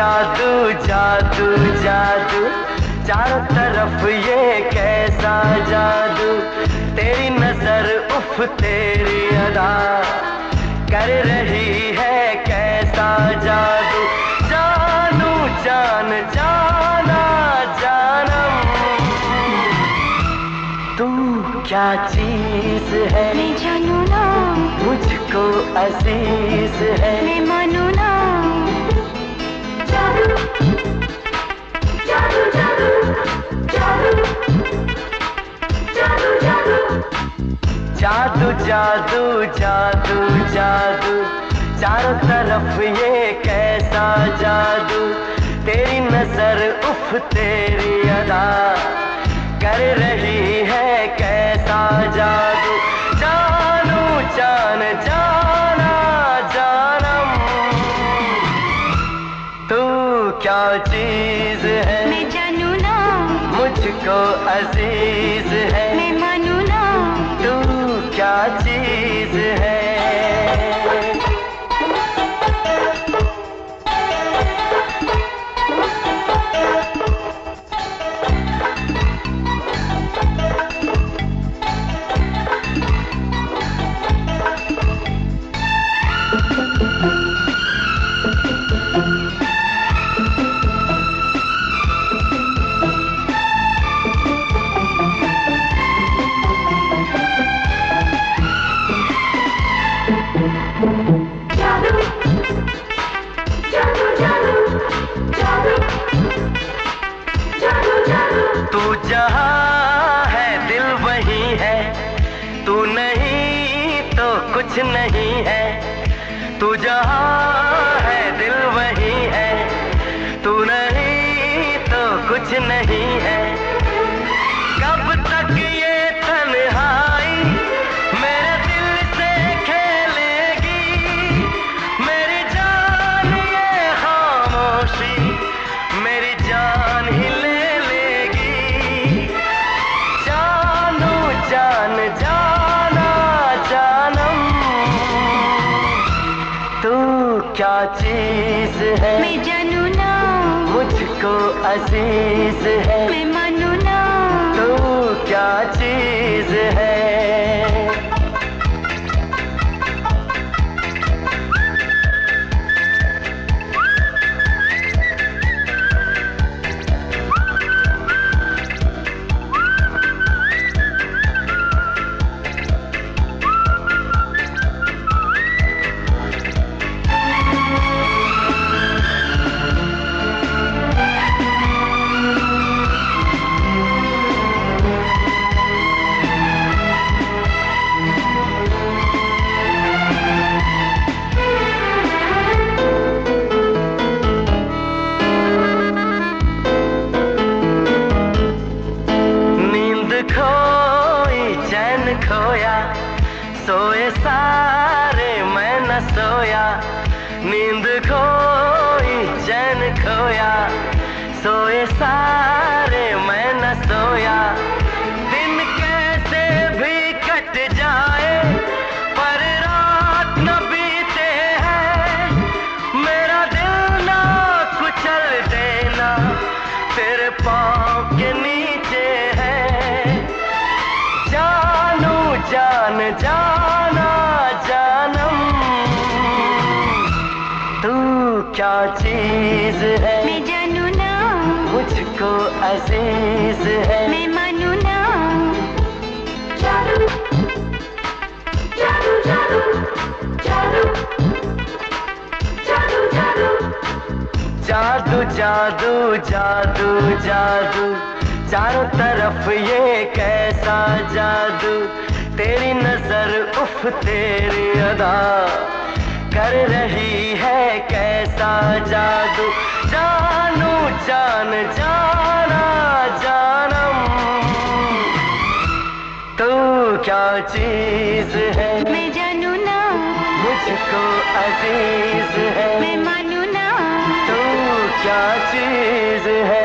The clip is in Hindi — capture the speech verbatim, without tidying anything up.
जादू जादू जादू, चारों तरफ ये कैसा जादू, तेरी नजर उफ तेरी अदा कर रही है कैसा जादू। जानू जान जाना जानम, तू क्या चीज है मैं जानू ना, मुझको अजीज है मैं मानू ना। जादू जादू जादू जादू जादू जादू जादू जादू जादू, चारों तरफ ये कैसा जादू, तेरी नजर उफ तेरी अदा कर रही है कैसा जादू। जानू जान जाना जानम, तू क्या चीज है मैं जानू ना, मुझको अजीज है मैं मानू ना। तू क्या चीज है। तू जहाँ है दिल वही है, तू नहीं तो कुछ नहीं है। तू जहाँ है दिल वही है, तू नहीं तो कुछ नहीं है। कब तक ये तन्हाई मेरे दिल से खेलेगी, मेरी जान ये खामोशी मेरी जान ही ले लेगी। जानू जान जाना जानम, तू क्या चीज है मैं जानू ना, मुझको अजीज है मैं मानू ना। तू क्या चीज है। खोया सोए सारे मैं न सोया, नींद खोई चैन खोया सोए सारे मैं न सोया। दिन कैसे भी कट जाए पर रात न बीते हैं, मेरा दिल ना कुचल देना तेरे पाँव के नीचे है। जानू जान जाना जानम, तू क्या चीज है मैं जानू ना, मुझको अजीज है मैं मानू ना। जादू जादू जादू जादू जादू जादू जादू जादू जादू, चारों तरफ ये कैसा जादू, तेरी नजर उफ तेरी अदा कर रही है कैसा जादू। जानू जान जाना जानम, तू क्या चीज है मैं जानू ना, मुझको अजीज है मैं मानू ना। तू क्या चीज है।